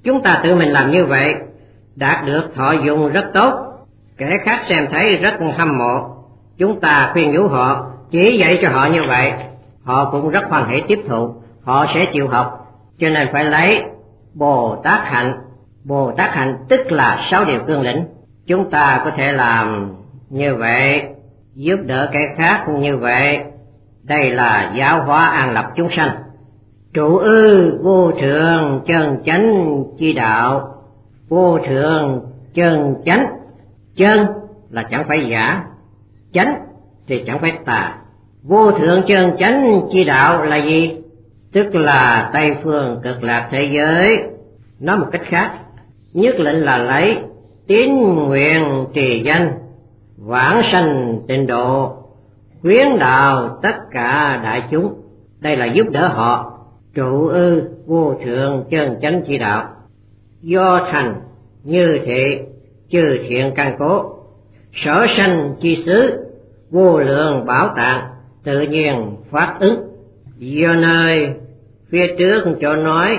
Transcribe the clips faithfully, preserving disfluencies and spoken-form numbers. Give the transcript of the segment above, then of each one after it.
Chúng ta tự mình làm như vậy, đạt được thọ dụng rất tốt, kẻ khác xem thấy rất hâm mộ. Chúng ta khuyên nhủ họ, chỉ dạy cho họ như vậy, họ cũng rất hoan hỷ tiếp thụ, họ sẽ chịu học. Cho nên phải lấy Bồ Tát hạnh. Bồ Tát hạnh tức là sáu điều cương lĩnh. Chúng ta có thể làm như vậy, giúp đỡ kẻ khác như vậy. Đây là giáo hóa an lập chúng sanh. Trụ ư vô thượng chân chánh chi đạo. Vô thượng chân chánh. Chân là chẳng phải giả, chánh thì chẳng phải tà. Vô thượng chân chánh chi đạo là gì? Tức là Tây phương cực lạc thế giới. Nói một cách khác, nhất lệnh là lấy tín nguyện trì danh, vãng sanh tịnh độ, khuyến đạo tất cả đại chúng. Đây là giúp đỡ họ. Trụ ư vô thượng chân chánh chi đạo. Do thành như thị chư thiện căn cố, sở sanh chi xứ, vô lượng bảo tạng tự nhiên phát ứng. Do nơi phía trước cho nói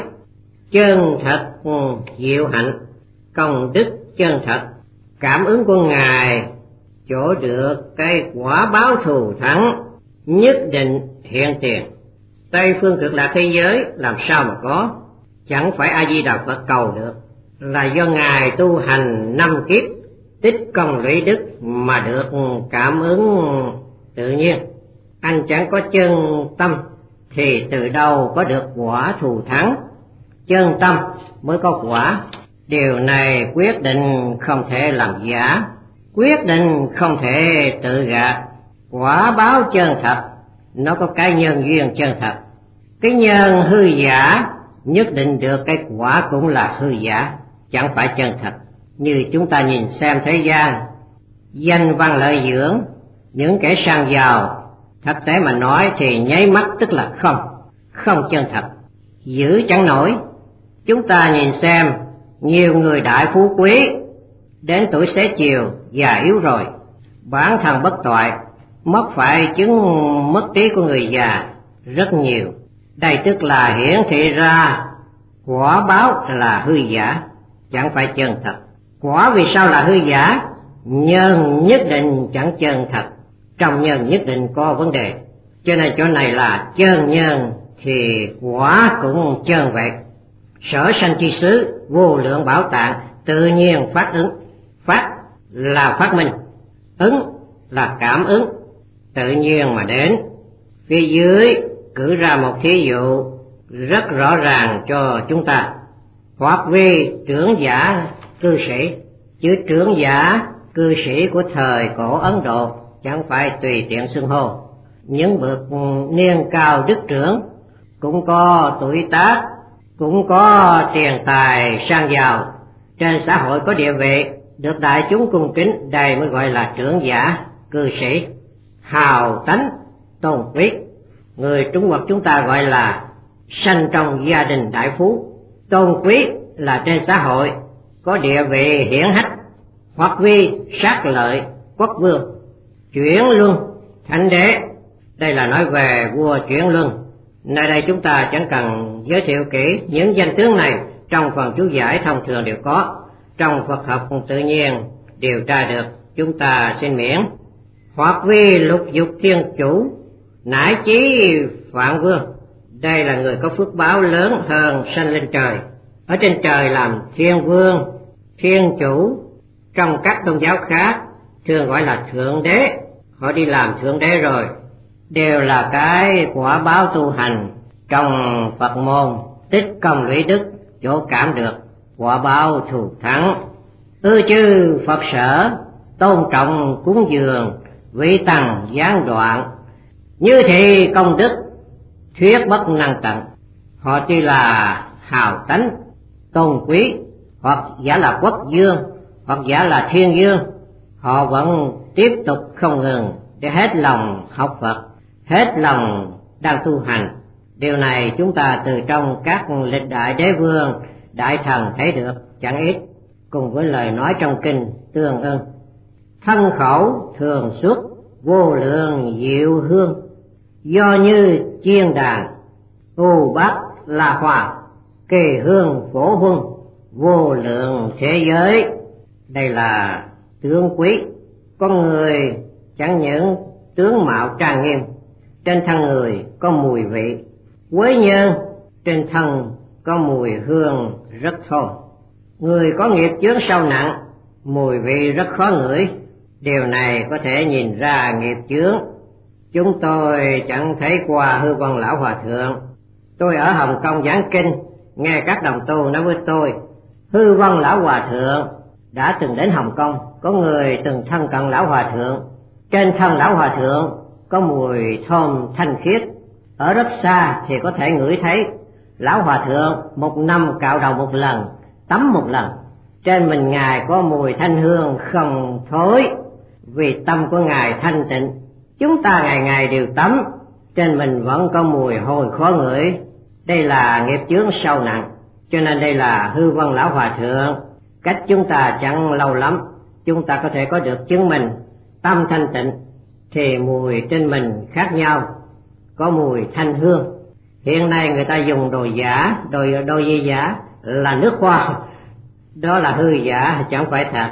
chân thật diệu hạnh, công đức chân thật, cảm ứng của Ngài chỗ được cái quả báo thù thắng nhất định hiện tiền. Tây phương cực lạc thế giới làm sao mà có? Chẳng phải A Di Đà Phật cầu được, là do Ngài tu hành năm kiếp tích công lũy đức mà được cảm ứng tự nhiên. Anh chẳng có chân tâm thì từ đâu có được quả thù thắng? Chân tâm mới có quả. Điều này quyết định không thể làm giả, quyết định không thể tự gạt. Quả báo chân thật, nó có cái nhân duyên chân thật. Cái nhân hư giả, nhất định được cái quả cũng là hư giả, chẳng phải chân thật. Như chúng ta nhìn xem thế gian, danh văn lợi dưỡng, những kẻ sang giàu, thực tế mà nói thì nháy mắt tức là không, không chân thật, giữ chẳng nổi. Chúng ta nhìn xem, nhiều người đại phú quý, đến tuổi xế chiều, già yếu rồi, bản thân bất toại, mất phải chứng mất trí của người già rất nhiều. Đây tức là hiển thị ra quả báo là hư giả, chẳng phải chân thật. Quả vì sao là hư giả? Nhân nhất định chẳng chân thật, trong nhân nhất định có vấn đề. Cho nên chỗ này là chân nhân thì quả cũng chân vậy. Sở sanh chi xứ, vô lượng bảo tạng tự nhiên phát ứng. Phát là phát minh, ứng là cảm ứng, tự nhiên mà đến. Phía dưới cử ra một thí dụ rất rõ ràng cho chúng ta. Hoặc vì trưởng giả cư sĩ, chứ trưởng giả cư sĩ của thời cổ Ấn Độ chẳng phải tùy tiện xưng hô. Những bậc niên cao đức trưởng, cũng có tuổi tác, cũng có tiền tài sang giàu, trên xã hội có địa vị, được đại chúng cung kính, đây mới gọi là trưởng giả cư sĩ. Hào tánh tôn quý, người Trung Quốc chúng ta gọi là sanh trong gia đình đại phú. Tôn quý là trên xã hội có địa vị hiển hách. Hoặc vi sát lợi quốc vương, chuyển luân thánh đế, đây là nói về vua chuyển luân. Nơi đây chúng ta chẳng cần giới thiệu kỹ, những danh tướng này trong phần chú giải thông thường đều có, trong Phật học tự nhiên điều tra được, chúng ta xin miễn. Hoặc vi lục dục thiên chủ, nải chí Phạn Vương, đây là người có phước báo lớn hơn sanh lên trời, ở trên trời làm thiên vương, thiên chủ. Trong các tôn giáo khác thường gọi là thượng đế, họ đi làm thượng đế rồi, đều là cái quả báo tu hành. Trong Phật môn tích công lũy đức, chỗ cảm được quả báo thù thắng. Ư chư Phật sở, tôn trọng cúng dường, vị tăng gián đoạn, như thị công đức, thuyết bất năng tận. Họ tuy là hào tánh, tôn quý, hoặc giả là quốc vương, hoặc giả là thiên vương, họ vẫn tiếp tục không ngừng để hết lòng học Phật, hết lòng đang tu hành. Điều này chúng ta từ trong các lịch đại đế vương, đại thần thấy được chẳng ít, cùng với lời nói trong kinh tương ưng. Thân khẩu thường xuất, vô lượng diệu hương, do như chiên đàn, u bát la hòa, kỳ hương phổ huân, vô lượng thế giới. Đây là tướng quý. Con người chẳng những tướng mạo trang nghiêm, trên thân người có mùi vị quế nhân, trên thân có mùi hương rất thơm. Người có nghiệp chướng sâu nặng, mùi vị rất khó ngửi. Điều này có thể nhìn ra nghiệp chướng. Chúng tôi chẳng thấy qua Hư Vân Lão Hòa Thượng. Tôi ở Hồng Kông giảng kinh, nghe các đồng tu nói với tôi, Hư Vân Lão Hòa Thượng đã từng đến Hồng Kông, có người từng thân cận Lão Hòa Thượng. Trên thân Lão Hòa Thượng có mùi thơm thanh khiết, ở rất xa thì có thể ngửi thấy. Lão Hòa Thượng một năm cạo đầu một lần, tắm một lần. Trên mình Ngài có mùi thanh hương không thối, vì tâm của Ngài thanh tịnh. Chúng ta ngày ngày đều tắm, trên mình vẫn có mùi hôi khó ngửi. Đây là nghiệp chướng sâu nặng, cho nên đây là Hư Vân Lão Hòa Thượng. Cách chúng ta chẳng lâu lắm, chúng ta có thể có được chứng minh tâm thanh tịnh, thì mùi trên mình khác nhau, có mùi thanh hương. Hiện nay người ta dùng đồ giả, đồ, đồ gì giả là nước hoa, đó là hư giả, chẳng phải thật.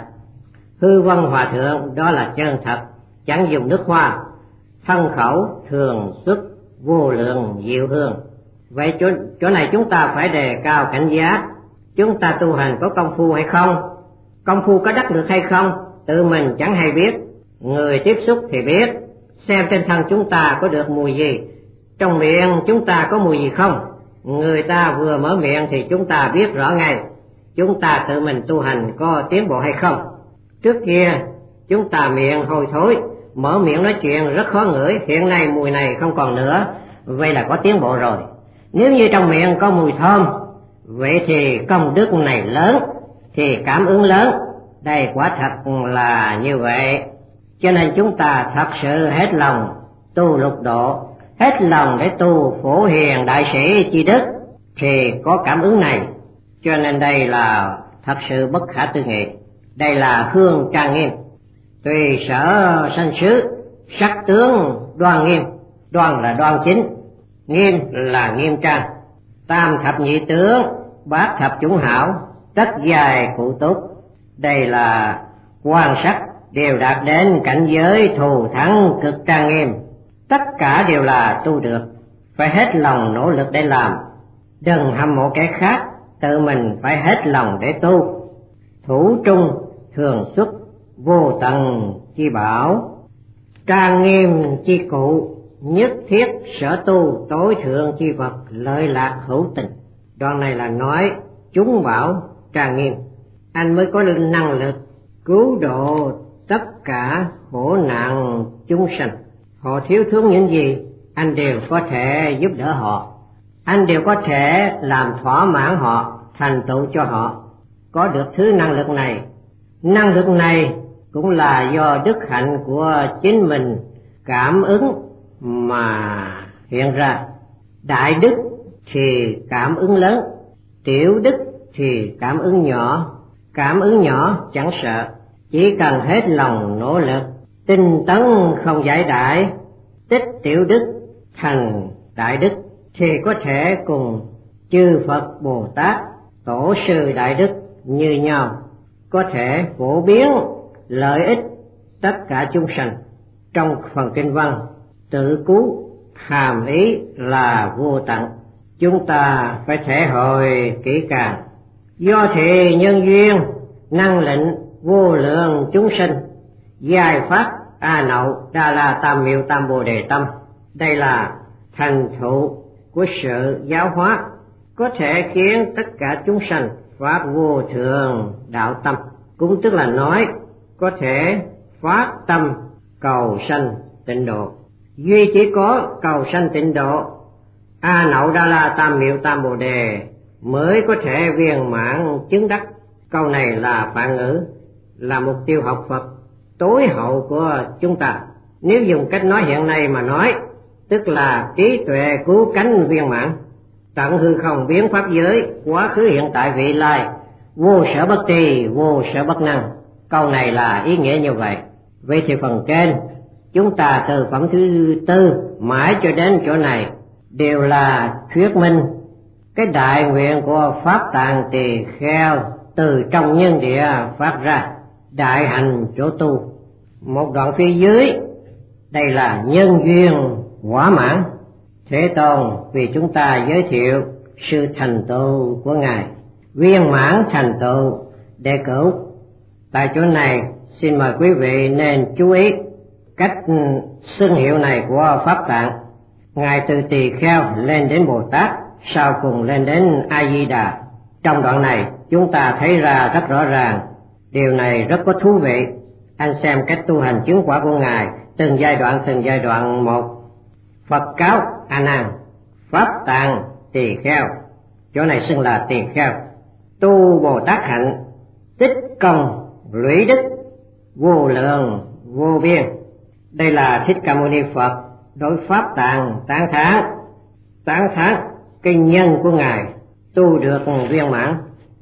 Hư Vân Hòa Thượng đó là chân thật, chẳng dùng nước hoa. Thân khẩu thường xuất vô lượng diệu hương. Vậy chỗ, chỗ này chúng ta phải đề cao cảnh giác. Chúng ta tu hành có công phu hay không? Công phu có đắc được hay không? Tự mình chẳng hay biết. Người tiếp xúc thì biết. Xem trên thân chúng ta có được mùi gì, trong miệng chúng ta có mùi gì không. Người ta vừa mở miệng thì chúng ta biết rõ ngay chúng ta tự mình tu hành có tiến bộ hay không. Trước kia chúng ta miệng hôi thối, mở miệng nói chuyện rất khó ngửi, hiện nay mùi này không còn nữa, vậy là có tiến bộ rồi. Nếu như trong miệng có mùi thơm, vậy thì công đức này lớn, thì cảm ứng lớn. Đây quả thật là như vậy. Cho nên chúng ta thật sự hết lòng tu lục độ, hết lòng để tu phổ hiền đại sĩ chi đức, thì có cảm ứng này. Cho nên đây là thật sự bất khả tư nghị. Đây là hương trang nghiêm. Tùy sở sanh xứ, sắc tướng đoan nghiêm. Đoan là đoan chính, nghiêm là nghiêm trang. Tam thập nhị tướng, bát thập chủng hảo, tất dài cụ túc. Đây là quan sắc, đều đạt đến cảnh giới thù thắng cực trang nghiêm. Tất cả đều là tu được, phải hết lòng nỗ lực để làm. Đừng hâm mộ kẻ khác, tự mình phải hết lòng để tu. Thủ trung thường xuất vô tận chi bảo, trang nghiêm chi cụ, nhất thiết sở tu tối thượng chi vật, lợi lạc hữu tình. Đoạn này là nói chúng bảo trang nghiêm, anh mới có năng lực cứu độ tất cả khổ nạn chúng sanh. Họ thiếu thốn những gì, anh đều có thể giúp đỡ họ, anh đều có thể làm thỏa mãn họ, thành tựu cho họ. Có được thứ năng lực này, năng lực này cũng là do đức hạnh của chính mình cảm ứng mà hiện ra. Đại đức thì cảm ứng lớn, tiểu đức thì cảm ứng nhỏ. Cảm ứng nhỏ chẳng sợ, chỉ cần hết lòng nỗ lực, tinh tấn không giải đãi, tích tiểu đức thành đại đức, thì có thể cùng chư Phật Bồ Tát, tổ sư đại đức như nhau, có thể phổ biến lợi ích tất cả chúng sanh. Trong phần kinh văn tự cứu hàm ý là vô tận, chúng ta phải thể hội kỹ càng. Do thị nhân duyên, năng lệnh vô lượng chúng sinh, giải phát A Nậu Đa La Tam Miệu Tam Bồ Đề Tâm. Đây là thành tựu của sự giáo hóa, có thể khiến tất cả chúng sanh phát vô thượng đạo tâm. Cũng tức là nói có thể phát tâm cầu sanh tịnh độ. Duy chỉ có cầu sanh tịnh độ, A Nậu Đa La Tam Miệu Tam Bồ Đề mới có thể viên mãn chứng đắc. Câu này là phạn ngữ, là mục tiêu học Phật tối hậu của chúng ta. Nếu dùng cách nói hiện nay mà nói, tức là trí tuệ cứu cánh viên mãn, tận hư không biến pháp giới, quá khứ hiện tại vị lai, vô sở bất tri, vô sở bất năng. Câu này là ý nghĩa như vậy. Vậy thì phần trên chúng ta từ phẩm thứ tư mãi cho đến chỗ này đều là thuyết minh cái đại nguyện của Pháp Tạng Tỳ Kheo từ trong nhân địa phát ra, đại hành chỗ tu. Một đoạn phía dưới, đây là nhân duyên quả mãn. Thế Tôn vì chúng ta giới thiệu sự thành tựu của Ngài, viên mãn thành tựu đệ cửu. Tại chỗ này xin mời quý vị nên chú ý cách xưng hiệu này của Pháp Tạng. Ngài từ Tỳ Kheo lên đến Bồ Tát, sau cùng lên đến A Di Đà. Trong đoạn này chúng ta thấy ra rất rõ ràng, điều này rất có thú vị. Anh xem cách tu hành chứng quả của Ngài từng giai đoạn từng giai đoạn một. Phật cáo A Nan, Pháp Tạng Tỳ Kheo, chỗ này xưng là Tỳ Kheo, tu Bồ Tát hạnh, tích công lũy đức, vô lượng vô biên. Đây là Thích Ca Mâu Ni Phật đối Pháp Tạng tán thán, tán thán cái nhân của Ngài tu được viên mãn.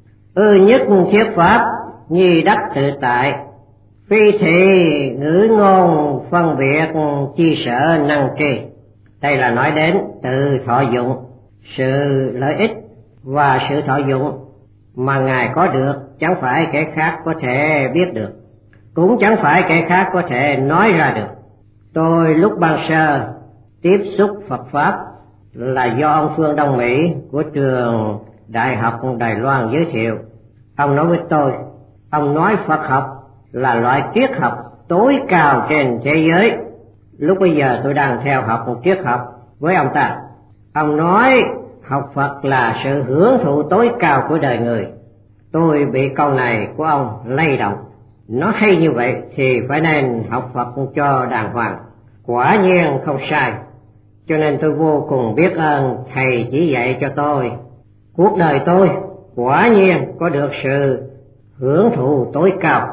Ư nhất thiết pháp nhi đắc tự tại, phi thị ngữ ngôn phân biệt chi sở năng tri. Đây là nói đến từ thọ dụng, sự lợi ích và sự thọ dụng mà Ngài có được chẳng phải kẻ khác có thể biết được, cũng chẳng phải kẻ khác có thể nói ra được. Tôi lúc ban sơ tiếp xúc Phật Pháp là do ông Phương Đông Mỹ của trường Đại học Đài Loan giới thiệu. Ông nói với tôi, ông nói Phật học là loại triết học tối cao trên thế giới. Lúc bây giờ tôi đang theo học một triết học với ông ta. Ông nói học Phật là sự hưởng thụ tối cao của đời người. Tôi bị câu này của ông lay động. Nó hay như vậy thì phải nên học Phật cho đàng hoàng. Quả nhiên không sai. Cho nên tôi vô cùng biết ơn Thầy chỉ dạy cho tôi. Cuộc đời tôi quả nhiên có được sự hưởng thụ tối cao.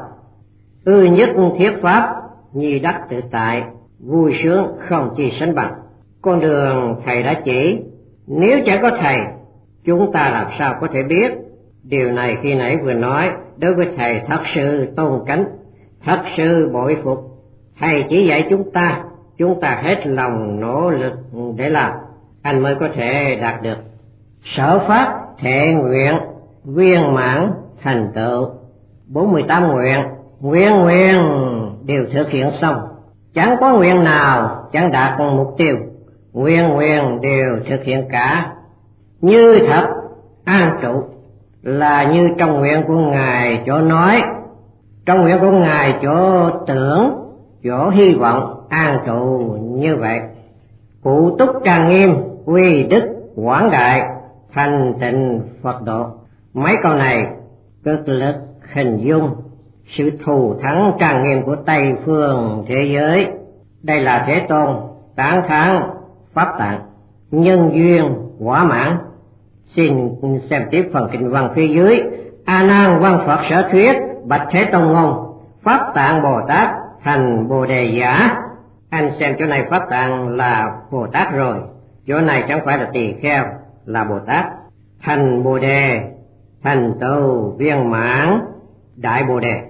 Ư nhất thiết pháp nhi đắc tự tại, vui sướng không chi sánh bằng. Con đường Thầy đã chỉ, nếu chẳng có Thầy, chúng ta làm sao có thể biết. Điều này khi nãy vừa nói, đối với Thầy thật sự tôn kính, thật sự bội phục. Thầy chỉ dạy chúng ta, chúng ta hết lòng nỗ lực để làm, anh mới có thể đạt được. Sở pháp thệ nguyện, viên mãn thành tựu. bốn mươi tám nguyện, nguyện nguyện đều thực hiện xong. Chẳng có nguyện nào chẳng đạt mục tiêu, nguyện nguyện đều thực hiện cả. Như thật an trụ, là như trong nguyện của Ngài chỗ nói, trong nguyện của Ngài chỗ tưởng, chỗ hy vọng an trụ như vậy. Cụ túc trang nghiêm, quy đức quảng đại, thành tịnh Phật độ. Mấy câu này cực lực hình dung sự thù thắng trang nghiêm của Tây phương thế giới. Đây là Thế Tôn tán thán Pháp Tạng, nhân duyên quả mãn. Xin xem tiếp phần kinh văn phía dưới. A Nan văn Phật sở thuyết, bạch Thế Tôn ngôn, Pháp Tạng Bồ Tát thành Bồ Đề giả. Anh xem chỗ này Pháp Tạng là Bồ Tát rồi, chỗ này chẳng phải là Tỳ Kheo, là Bồ Tát. Thành Bồ Đề, thành tựu viên mãn đại Bồ Đề.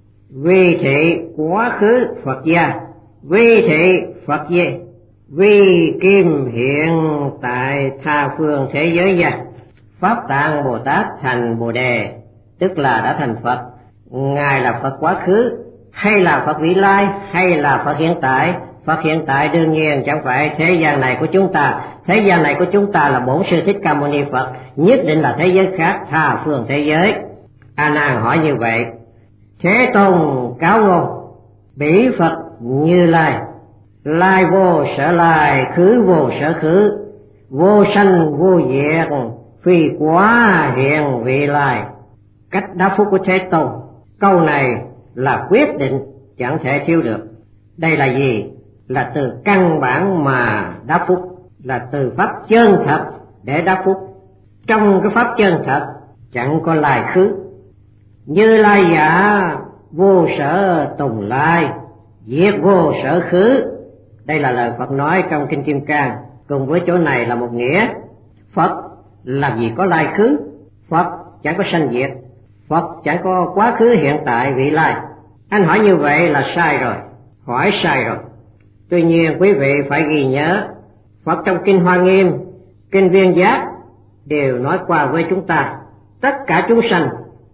Vi thị quá khứ Phật gia, vi thị Phật gia, vi kim hiện tại tha phương thế giới gia. Pháp Tạng Bồ Tát thành Bồ Đề, tức là đã thành Phật. Ngài là Phật quá khứ, hay là Phật vị lai, hay là Phật hiện tại? Phật hiện tại đương nhiên chẳng phải thế gian này của chúng ta. Thế gian này của chúng ta là Bổn Sư Thích Ca Mâu Ni Phật, nhất định là thế giới khác, tha phương thế giới. A Nan hỏi như vậy. Thế Tôn cáo ngôn, bỉ Phật Như Lai, lai vô sở lai, khứ vô sở khứ, vô sanh vô diệt, phi quá hiện vị lai. Cách đáp phúc của Thế Tôn, câu này là quyết định, chẳng thể thiếu được. Đây là gì? Là từ căn bản mà đáp phúc, là từ pháp chân thật để đáp phúc. Trong cái pháp chân thật chẳng có lai khứ. Như Lai giả vô sở tùng lai, diệt vô sở khứ. Đây là lời Phật nói trong Kinh Kim Cang, cùng với chỗ này là một nghĩa. Phật làm gì có lai khứ, Phật chẳng có sanh diệt, Phật chẳng có quá khứ hiện tại vị lai. Anh hỏi như vậy là sai rồi, hỏi sai rồi. Tuy nhiên quý vị phải ghi nhớ, Phật trong Kinh Hoa Nghiêm, Kinh Viên Giác đều nói qua với chúng ta, tất cả chúng sanh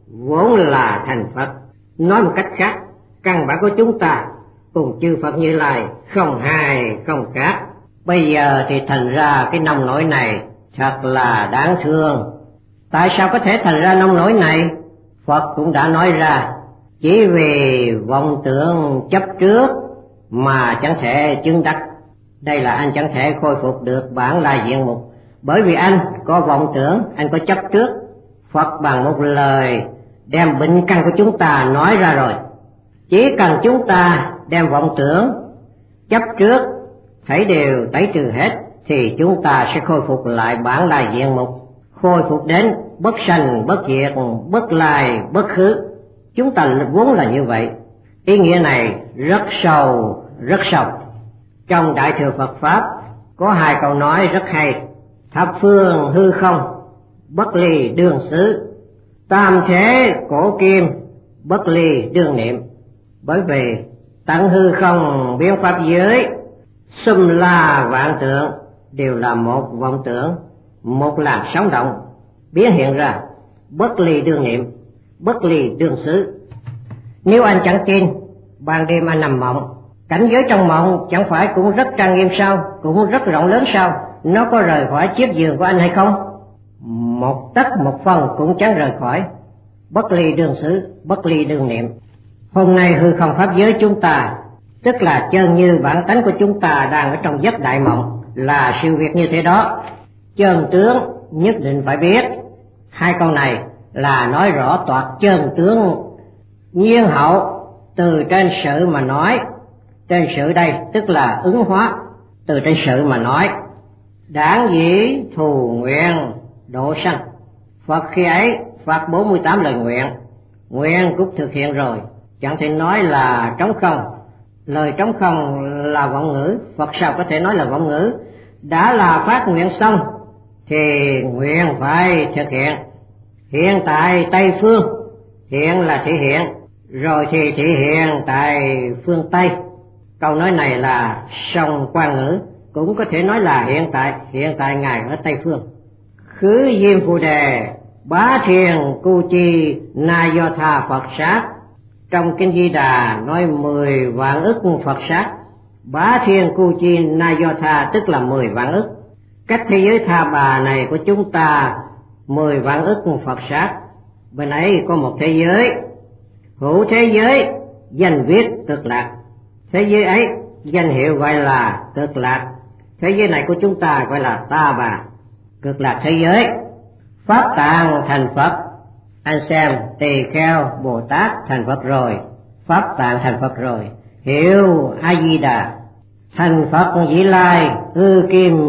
vốn là thành Phật. Nói một cách khác, căn bản của chúng ta cùng chư Phật Như Lai không hai không khác. Bây giờ thì thành ra cái nông nổi này thật là đáng thương. Tại sao có thể thành ra nông nổi này? Phật cũng đã nói ra, chỉ vì vọng tưởng chấp trước mà chẳng thể chứng đắc. Đây là anh chẳng thể khôi phục được bản lai diện mục, bởi vì anh có vọng tưởng, anh có chấp trước. Phật bằng một lời đem bệnh căn của chúng ta nói ra rồi. Chỉ cần chúng ta đem vọng tưởng, chấp trước thảy đều tẩy trừ hết, thì chúng ta sẽ khôi phục lại bản lai diện mục, khôi phục đến bất sanh bất diệt, bất lai bất khứ. Chúng ta vốn là như vậy. Ý nghĩa này rất sâu, rất sâu. Trong Đại Thừa Phật Pháp có hai câu nói rất hay: thập phương hư không, bất ly đương xứ; tam thế cổ kim, bất ly đương niệm. Bởi vì tận hư không biến pháp giới, xum la vạn tượng đều là một vọng tưởng, một làn sóng động biến hiện ra. Bất ly đương niệm, bất ly đương xứ. Nếu anh chẳng tin, ban đêm anh nằm mộng, cảnh giới trong mộng chẳng phải cũng rất trang nghiêm sao, cũng rất rộng lớn sao? Nó có rời khỏi chiếc giường của anh hay không? Một tấc một phân cũng chẳng rời khỏi. Bất ly đương xứ, bất ly đương niệm. Hôm nay hư không pháp giới chúng ta, tức là chân như bản tánh của chúng ta đang ở trong giấc đại mộng, là sự việc như thế đó. Chân tướng nhất định phải biết. Hai câu này là nói rõ toạc chân tướng. Nhiên hậu từ trên sự mà nói, trên sự đây tức là ứng hóa, từ trên sự mà nói. Đảng dĩ thù nguyện độ sanh. Phật khi ấy phát bốn mươi tám lời nguyện, nguyện cũng thực hiện rồi, chẳng thể nói là trống không. Lời trống không là vọng ngữ, Phật sao có thể nói là vọng ngữ? Đã là phát nguyện xong thì nguyện phải thực hiện. Hiện tại Tây Phương, hiện là thể hiện, rồi thì thể hiện tại phương Tây. Câu nói này là song quan ngữ, cũng có thể nói là hiện tại, hiện tại Ngài ở Tây Phương. Khứ Diêm Phù Đề, Bá Thiền Cu Chi Na Do Tha Phật Sát. Trong Kinh Di Đà nói mười vạn ức Phật sát. Bá Thiên Cu Chi Na Do Tha tức là mười vạn ức. Cách thế giới Tha Bà này của chúng ta mười vạn ức Phật sát. Bên ấy có một thế giới, hữu thế giới danh viết Cực Lạc. Thế giới ấy danh hiệu gọi là Cực Lạc. Thế giới này của chúng ta gọi là Ta Bà. Cực Lạc thế giới. Pháp tạng thành Phật. Anh xem Tỳ Kheo Bồ Tát thành Phật rồi, Pháp tạng thành Phật rồi, hiệu A Di Đà thành Phật Vĩ Lai hư kim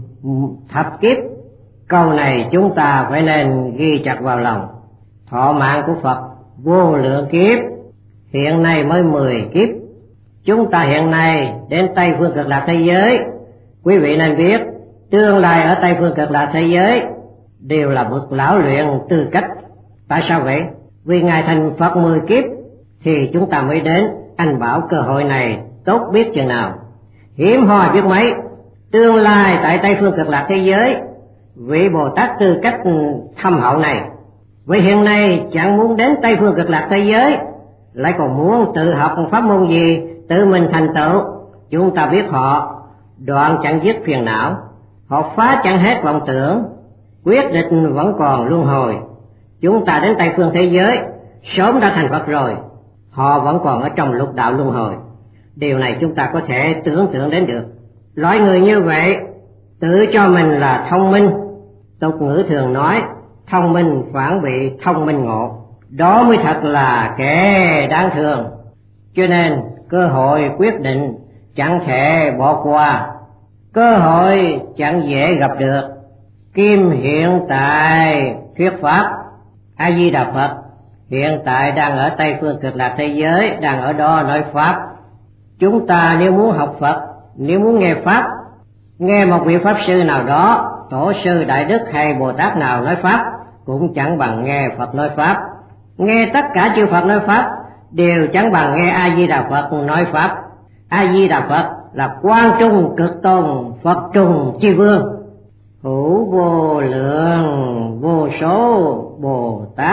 thập kiếp. Câu này chúng ta phải nên ghi chặt vào lòng. Thọ mạng của Phật vô lượng kiếp, hiện nay mới mười kiếp. Chúng ta hiện nay đến Tây Phương Cực Lạc thế giới, quý vị nên biết tương lai ở Tây Phương Cực Lạc thế giới đều là bậc lão luyện tư cách. Tại sao vậy? Vì Ngài thành Phật mười kiếp thì chúng ta mới đến. Anh bảo cơ hội này tốt biết chừng nào, hiếm hoi biết mấy. Tương lai tại Tây Phương Cực Lạc thế giới, vị Bồ Tát tư cách thâm hậu này, vì hiện nay chẳng muốn đến Tây Phương Cực Lạc thế giới, lại còn muốn tự học pháp môn gì tự mình thành tựu. Chúng ta biết họ đoạn chẳng dứt phiền não, họ phá chẳng hết vọng tưởng, quyết định vẫn còn luân hồi. Chúng ta đến Tây Phương thế giới sớm đã thành Phật rồi, họ vẫn còn ở trong lục đạo luân hồi. Điều này chúng ta có thể tưởng tượng đến được. Loại người như vậy tự cho mình là thông minh. Tục ngữ thường nói thông minh phản bị thông minh ngộ, đó mới thật là kẻ đáng thương. Cho nên cơ hội quyết định chẳng thể bỏ qua, cơ hội chẳng dễ gặp được. Kim hiện tại thuyết pháp, A Di Đà Phật hiện tại đang ở Tây Phương Cực Lạc thế giới, đang ở đó nói pháp. Chúng ta nếu muốn học Phật, nếu muốn nghe pháp, nghe một vị pháp sư nào đó, tổ sư đại đức hay Bồ Tát nào nói pháp, cũng chẳng bằng nghe Phật nói pháp. Nghe tất cả chư Phật nói pháp đều chẳng bằng nghe A Di Đà Phật nói pháp. A Di Đà Phật là Quang Trung Cực Tôn Phật Trùng Chi Vương, hữu vô lượng vô số Bồ Tát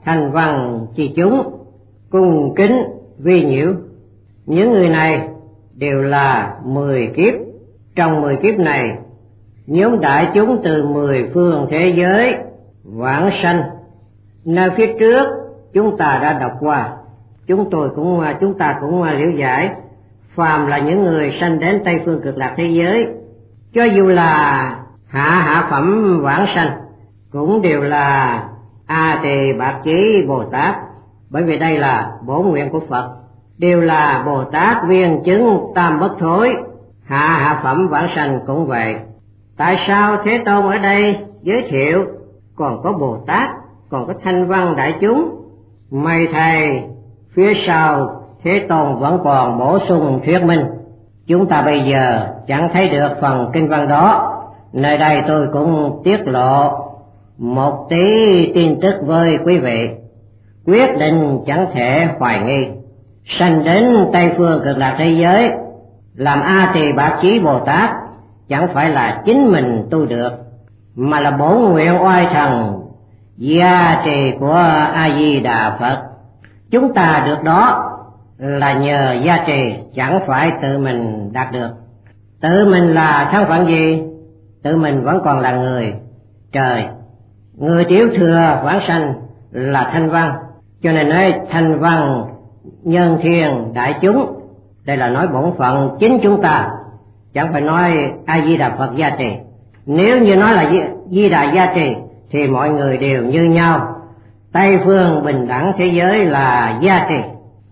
thanh văn chi chúng, cung kính vi nhiễu. Những người này đều là mười kiếp. Trong mười kiếp này, nhóm đại chúng từ mười phương thế giới vãng sanh. Nơi phía trước chúng ta đã đọc qua, chúng tôi cũng chúng ta cũng liễu giải, phàm là những người sanh đến Tây phương Cực Lạc thế giới, cho dù là hạ hạ phẩm vãng sanh, cũng đều là A Tỳ Bạc Chí Bồ Tát, bởi vì đây là bổn nguyện của Phật, đều là Bồ Tát viên chứng tam bất thối. Hạ hạ phẩm vãng sanh cũng vậy. Tại sao Thế Tôn ở đây giới thiệu còn có Bồ Tát, còn có thanh văn đại chúng? May thầy, phía sau Thế Tôn vẫn còn bổ sung thuyết minh. Chúng ta bây giờ chẳng thấy được phần kinh văn đó. Nơi đây tôi cũng tiết lộ một tí tin tức với quý vị, quyết định chẳng thể hoài nghi. Sanh đến Tây phương Cực Lạc thế giới làm A Tỳ Bạc Chí Bồ Tát chẳng phải là chính mình tu được, mà là bổn nguyện oai thần gia trì của A Di Đà Phật. Chúng ta được đó là nhờ gia trì, chẳng phải tự mình đạt được. Tự mình là thân phận gì? Tự mình vẫn còn là người trời, người tiểu thừa vãng sanh là thanh văn, cho nên nói thanh văn nhân thiên đại chúng. Đây là nói bổn phận chính chúng ta, chẳng phải nói A Di Đà Phật gia trì. Nếu như nói là Di Đà gia trì thì mọi người đều như nhau. Tây phương bình đẳng thế giới là gia trì.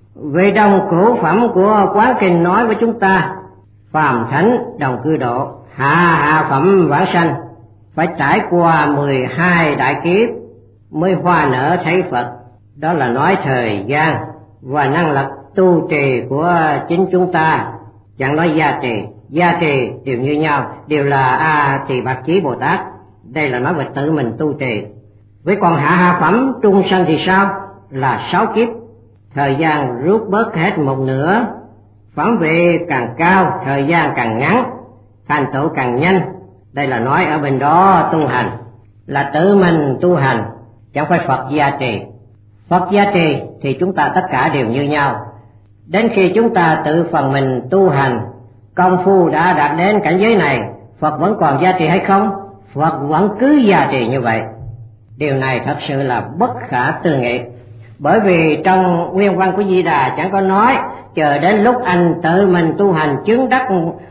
Về trong cửu phẩm của Quán Kinh nói với chúng ta, phàm thánh đồng cư độ, hạ hạ phẩm vãng sanh, phải trải qua mười hai đại kiếp mới hoa nở thấy Phật. Đó là nói thời gian và năng lực tu trì của chính chúng ta, chẳng nói gia trì. Gia trì đều như nhau, đều là A Tỳ Bạc Chí Bồ Tát. Đây là nói về tự mình tu trì. Với còn hạ hạ phẩm trung sanh thì sao? Là sáu kiếp. Thời gian rút bớt hết một nửa, phẩm vị càng cao, thời gian càng ngắn, thành tựu càng nhanh. Đây là nói ở bên đó tu hành là tự mình tu hành, chẳng phải Phật gia trì. Phật gia trì thì chúng ta tất cả đều như nhau. Đến khi chúng ta tự phần mình tu hành, công phu đã đạt đến cảnh giới này, Phật vẫn còn gia trì hay không? Phật vẫn cứ gia trì như vậy. Điều này thật sự là bất khả tư nghị. Bởi vì trong nguyên văn của Di Đà chẳng có nói chờ đến lúc anh tự mình tu hành chứng đắc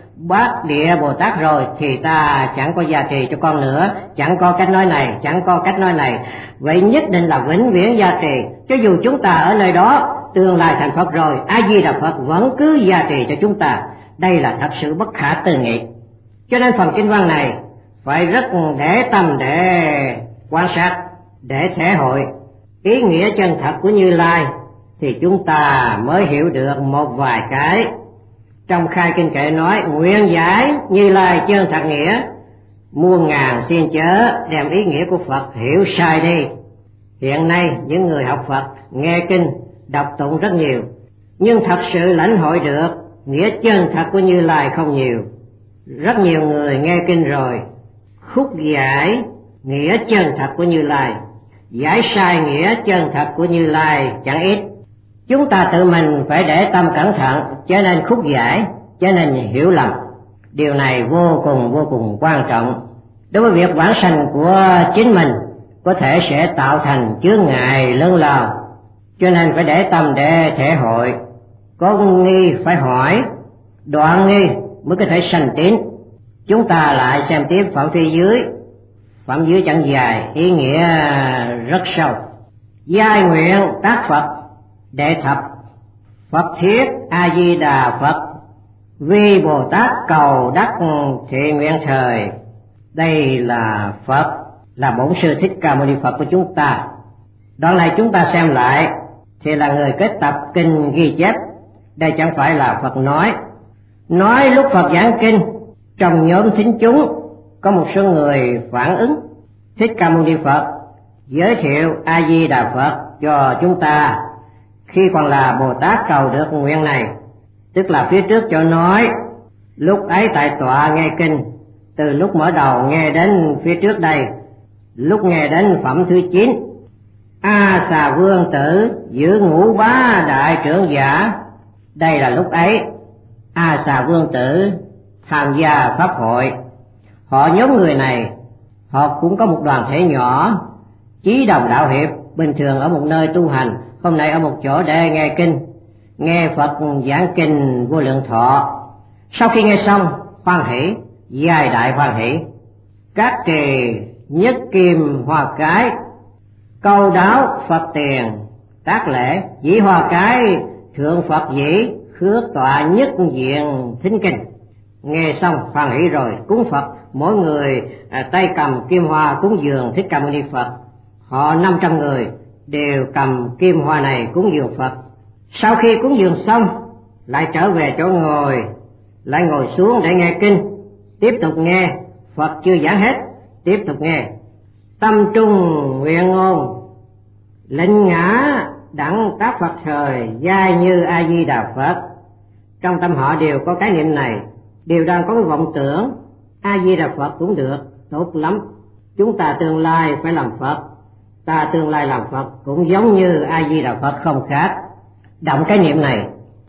Bát Địa Bồ Tát rồi thì ta chẳng có gia trì cho con nữa. Chẳng có cách nói này, chẳng có cách nói này. Vậy nhất định là vĩnh viễn gia trì. Cho dù chúng ta ở nơi đó tương lai thành Phật rồi, A Di Đà Phật vẫn cứ gia trì cho chúng ta. Đây là thật sự bất khả tư nghị. Cho nên phần kinh văn này phải rất để tâm để quan sát, để thể hội ý nghĩa chân thật của Như Lai, thì chúng ta mới hiểu được một vài cái. Trong khai kinh kệ nói nguyện giải Như Lai chân thật nghĩa, muôn ngàn xin chớ đem ý nghĩa của Phật hiểu sai đi. Hiện nay những người học Phật nghe kinh đọc tụng rất nhiều, nhưng thật sự lãnh hội được nghĩa chân thật của Như Lai không nhiều. Rất nhiều người nghe kinh rồi khúc giải nghĩa chân thật của Như Lai, giải sai nghĩa chân thật của Như Lai chẳng ít. Chúng ta tự mình phải để tâm cẩn thận, cho nên khúc giải, cho nên hiểu lầm. Điều này vô cùng vô cùng quan trọng. Đối với việc vãng sanh của chính mình có thể sẽ tạo thành chướng ngại lớn lao, cho nên phải để tâm để thể hội. Có nghi phải hỏi, đoạn nghi mới có thể sanh tín. Chúng ta lại xem tiếp phẩm phía dưới. Phẩm dưới chẳng dài, ý nghĩa rất sâu. Giai nguyện tác Phật đệ thập, Phật thiết A Di Đà Phật, vi Bồ Tát cầu đắc thiện nguyện thời. Đây là Phật, là Bổn Sư Thích Ca Mâu Ni Phật của chúng ta. Đoạn này chúng ta xem lại thì là người kết tập kinh ghi chép. Đây chẳng phải là Phật nói. Nói lúc Phật giảng kinh, trong nhóm thính chúng có một số người phản ứng. Thích Ca Mâu Ni Phật giới thiệu A Di Đà Phật cho chúng ta khi còn là Bồ Tát cầu được nguyện này. Tức là phía trước cho nói lúc ấy tại tọa nghe kinh, từ lúc mở đầu nghe đến phía trước đây, lúc nghe đến phẩm thứ chín, A Xà Vương tử giữ ngũ bá đại trưởng giả. Đây là lúc ấy A Xà Vương tử tham gia pháp hội. Họ nhóm người này, họ cũng có một đoàn thể nhỏ, chí đồng đạo hiệp, bình thường ở một nơi tu hành, hôm nay ở một chỗ để nghe kinh, nghe Phật giảng kinh Vô Lượng Thọ. Sau khi nghe xong, hoan hỷ, giai đại hoan hỷ. Các kỳ nhất kim hoa cái, câu đáo Phật tiền, tác lễ dĩ hoa cái, thượng Phật dĩ khước tọa nhất diện thính kinh. Nghe xong hoan hỷ rồi cúng Phật, mỗi người à, tay cầm kim hoa cúng dường Thích Ca Mâu Ni Phật. Họ năm trăm người đều cầm kim hoa này cúng dường Phật. Sau khi cúng dường xong, lại trở về chỗ ngồi, lại ngồi xuống để nghe kinh, tiếp tục nghe. Phật chưa giảng hết, tiếp tục nghe. Tâm trung nguyện ngôn, lệnh ngã đẳng tác Phật thời, giai như A Di Đà Phật. Trong tâm họ đều có cái niệm này, đều đang có cái vọng tưởng A Di Đà Phật cũng được, tốt lắm. Chúng ta tương lai phải làm Phật, ta tương lai làm Phật cũng giống như A Di Đà Phật không khác. Động cái niệm này.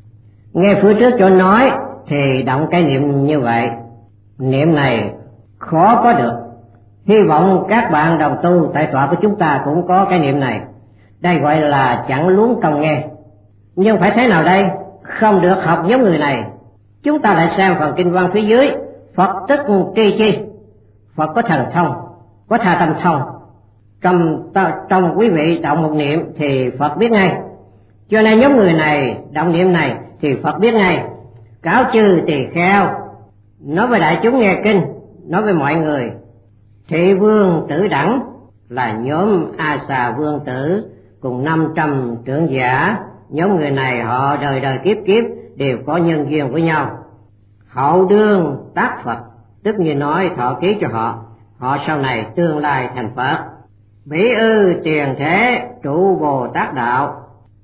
Nghe phía trước chỗ nói thì động cái niệm như vậy. Niệm này khó có được. Hy vọng các bạn đồng tu tại tọa của chúng ta cũng có cái niệm này. Đây gọi là chẳng luống công nghe. Nhưng phải thế nào đây? Không được học giống người này. Chúng ta lại xem phần kinh văn phía dưới. Phật tức tri chi? Phật có thần thông, có tha tâm thông. Trong, trong quý vị động một niệm thì Phật biết ngay. Cho nên nhóm người này động niệm này thì Phật biết ngay. Cáo chư tỳ kheo, nói với đại chúng nghe kinh, nói với mọi người. Thị vương tử đẳng là nhóm A Xà Vương tử cùng năm trăm trưởng giả. Nhóm người này họ đời đời kiếp kiếp đều có nhân duyên với nhau. Hậu đương tác Phật, tức như nói thọ ký cho họ, họ sau này tương lai thành Phật. Bỉ ư tiền thế trụ Bồ Tát đạo,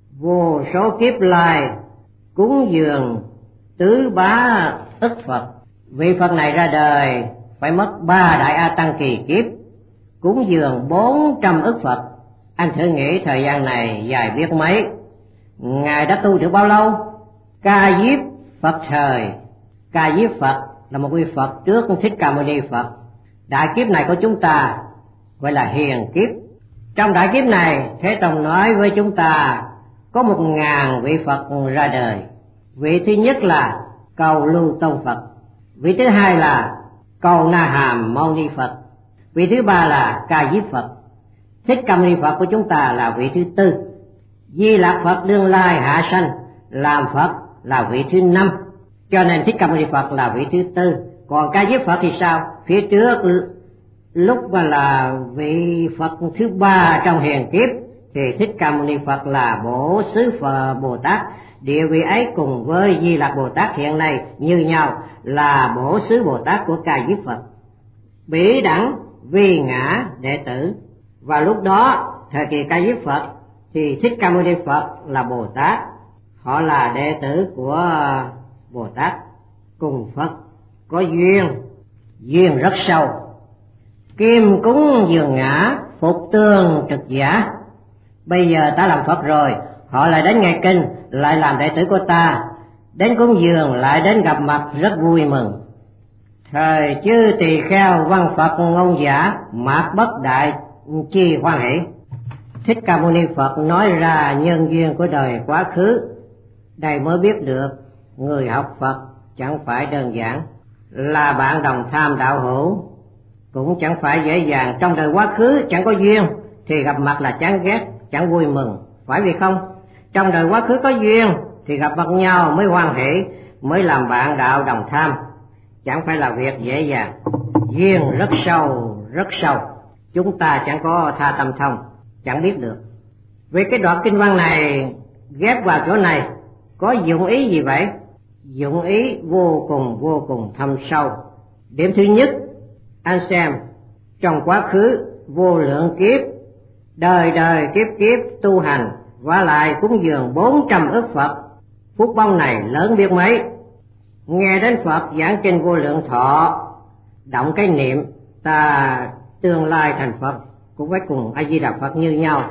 vô số kiếp lai cúng dường tứ bá ức Phật. Vị Phật này ra đời phải mất ba đại A Tăng kỳ kiếp, cúng dường bốn trăm ức Phật. Anh thử nghĩ thời gian này dài biết mấy. Ngài đã tu được bao lâu? Ca Diếp Phật thời. Ca Diếp Phật là một vị Phật trước Thích Ca Mâu Ni Phật. Đại kiếp này của chúng ta gọi là hiền kiếp. Trong đại kiếp này, Thế Tông nói với chúng ta có một ngàn vị Phật ra đời. Vị thứ nhất là Cầu Lưu Tông Phật, vị thứ hai là Cầu Na Hàm Mâu Ni Phật, vị thứ ba là Ca Diếp Phật. Thích Ca Mâu Ni Phật của chúng ta là vị thứ tư. Di Lạc Phật đương lai hạ sanh làm Phật là vị thứ năm, cho nên Thích Ca Mâu Ni Phật là vị thứ tư. Còn Ca Diếp Phật thì sao? Phía trước lúc mà là vị Phật thứ ba trong hiền kiếp thì Thích Ca Mâu Ni Phật là Bổ Xứ Phật Bồ Tát. Địa vị ấy cùng với Di Lạc Bồ Tát hiện nay như nhau, là Bổ Xứ Bồ Tát của Ca Diếp Phật. Bỉ đẳng vi ngã đệ tử. Và lúc đó thời kỳ Ca Diếp Phật thì Thích Ca Mâu Ni Phật là Bồ Tát, họ là đệ tử của Bồ Tát, cùng Phật có duyên, duyên rất sâu. Kim cúng dường ngã, phục tương trực giả. Bây giờ ta làm Phật rồi, họ lại đến nghe kinh, lại làm đệ tử của ta, đến cúng dường, lại đến gặp mặt, rất vui mừng. Thời chư tỳ kheo văn Phật ngôn giả, mạt bất đại chi hoan hỷ. Thích Ca Mâu Ni Phật nói ra nhân duyên của đời quá khứ. Đây mới biết được người học Phật chẳng phải đơn giản, là bạn đồng tham đạo hữu cũng chẳng phải dễ dàng. Trong đời quá khứ chẳng có duyên thì gặp mặt là chán ghét, chẳng vui mừng, phải vì không? Trong đời quá khứ có duyên thì gặp mặt nhau mới hoan hỷ, mới làm bạn đạo đồng tham, chẳng phải là việc dễ dàng. Duyên rất sâu, rất sâu, chúng ta chẳng có tha tâm thông, chẳng biết được. Vì cái đoạn kinh văn này ghép vào chỗ này có dụng ý gì vậy? Dụng ý vô cùng vô cùng thâm sâu. Điểm thứ nhất, anh xem, trong quá khứ vô lượng kiếp, đời đời kiếp kiếp tu hành, và lại cúng dường bốn trăm ức Phật, phúc bông này lớn biết mấy. Nghe đến Phật giảng kinh Vô Lượng Thọ, động cái niệm ta tương lai thành Phật cũng phải cùng A Di Đà Phật như nhau.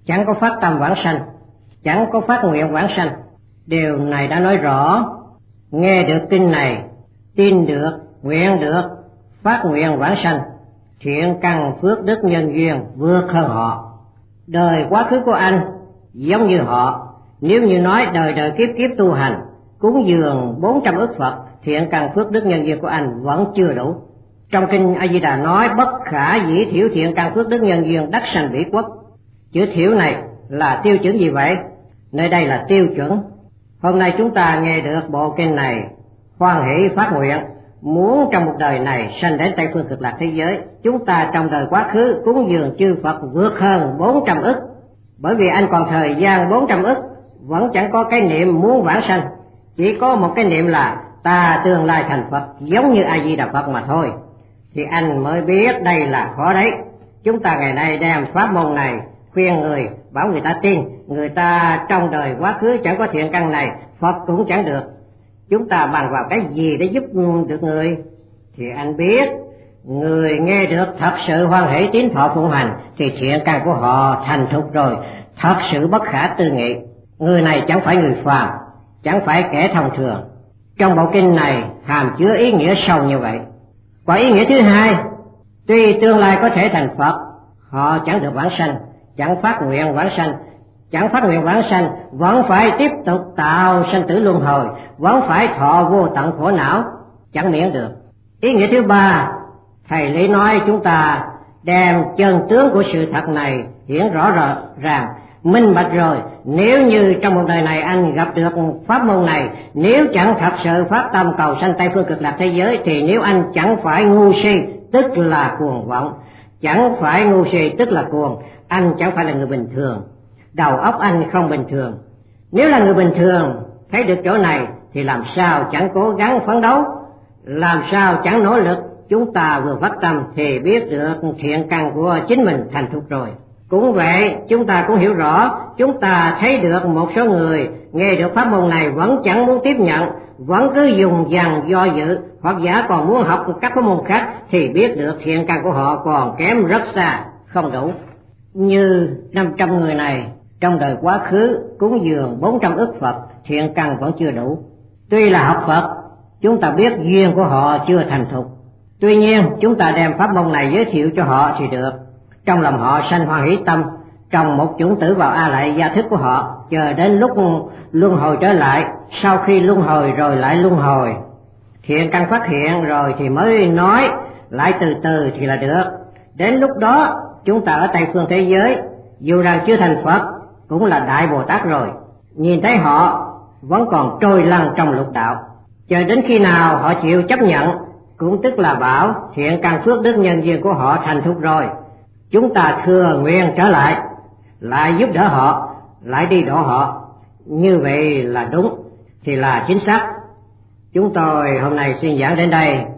chẳng có phát tâm vãng sanh, chẳng có phát nguyện vãng sanh. Điều này đã nói rõ, nghe được kinh này, tin được, nguyện được, phát nguyện vãng sanh, thiện căn phước đức nhân duyên vượt hơn họ. Đời quá khứ của anh giống như họ, nếu như nói đời đời kiếp kiếp tu hành, cúng dường bốn trăm ức Phật, thiện căn phước đức nhân duyên của anh vẫn chưa đủ. Trong kinh A Di Đà nói bất khả dĩ thiểu thiện căn phước đức nhân duyên đắc sanh bỉ quốc. Chữ thiểu này là tiêu chuẩn gì vậy? Nơi đây là tiêu chuẩn. Hôm nay chúng ta nghe được bộ kinh này, hoan hỷ phát nguyện, muốn trong một đời này sanh đến Tây Phương Cực Lạc thế giới. Chúng ta trong đời quá khứ cúng dường chư Phật vượt hơn bốn trăm ức. Bởi vì anh còn thời gian bốn trăm ức, vẫn chẳng có cái niệm muốn vãng sanh, chỉ có một cái niệm là ta tương lai thành Phật, giống như A Di Đà Phật mà thôi. Thì anh mới biết đây là khó đấy. Chúng ta ngày nay đem pháp môn này khuyên người, bảo người ta tin, người ta trong đời quá khứ chẳng có thiện căn này, Phật cũng chẳng được. Chúng ta bằng vào cái gì để giúp được người? Thì anh biết, người nghe được thật sự hoan hỷ tín thọ phụng hành thì thiện căn của họ thành thục rồi, thật sự bất khả tư nghị. Người này chẳng phải người phàm, chẳng phải kẻ thông thường. Trong bộ kinh này hàm chứa ý nghĩa sâu như vậy. Và ý nghĩa thứ hai, tuy tương lai có thể thành Phật, họ chẳng được vãng sanh, chẳng phát nguyện vãng sanh, chẳng phát nguyện vãng sanh, vẫn phải tiếp tục tạo sanh tử luân hồi, vẫn phải thọ vô tận khổ não, chẳng miễn được. Ý nghĩa thứ ba, thầy Lý nói chúng ta đem chân tướng của sự thật này hiển rõ ràng, minh bạch rồi. Nếu như trong một đời này anh gặp được pháp môn này, nếu chẳng thật sự phát tâm cầu sanh Tây Phương Cực Lạc thế giới, thì nếu anh chẳng phải ngu si tức là cuồng vọng, chẳng phải ngu si tức là cuồng, anh chẳng phải là người bình thường, đầu óc anh không bình thường. Nếu là người bình thường thấy được chỗ này thì làm sao chẳng cố gắng phấn đấu, làm sao chẳng nỗ lực. Chúng ta vừa phát tâm thì biết được thiện căn của chính mình thành thục rồi. Cũng vậy, chúng ta cũng hiểu rõ, chúng ta thấy được một số người nghe được pháp môn này vẫn chẳng muốn tiếp nhận, vẫn cứ dùng dằng do dự, hoặc giả còn muốn học các pháp môn khác, thì biết được thiện căn của họ còn kém rất xa, không đủ. Như năm trăm người này, trong đời quá khứ cúng dường bốn trăm ức Phật, thiện căn vẫn chưa đủ. Tuy là học Phật, chúng ta biết duyên của họ chưa thành thục. Tuy nhiên, chúng ta đem pháp môn này giới thiệu cho họ thì được. Trong lòng họ sanh hoan hỷ tâm, trồng một chủng tử vào a lại gia thức của họ, chờ đến lúc luân hồi trở lại, sau khi luân hồi rồi lại luân hồi. Thiện căn phát hiện rồi thì mới nói, lại từ từ thì là được. Đến lúc đó, chúng ta ở Tây Phương thế giới, dù rằng chưa thành Phật, cũng là Đại Bồ Tát rồi. Nhìn thấy họ vẫn còn trôi lăn trong lục đạo. Chờ đến khi nào họ chịu chấp nhận, cũng tức là bảo thiện căn phước đức nhân duyên của họ thành thục rồi, chúng ta thừa nguyện trở lại, lại giúp đỡ họ, lại đi độ họ. Như vậy là đúng, thì là chính xác. Chúng tôi hôm nay xin giảng đến đây,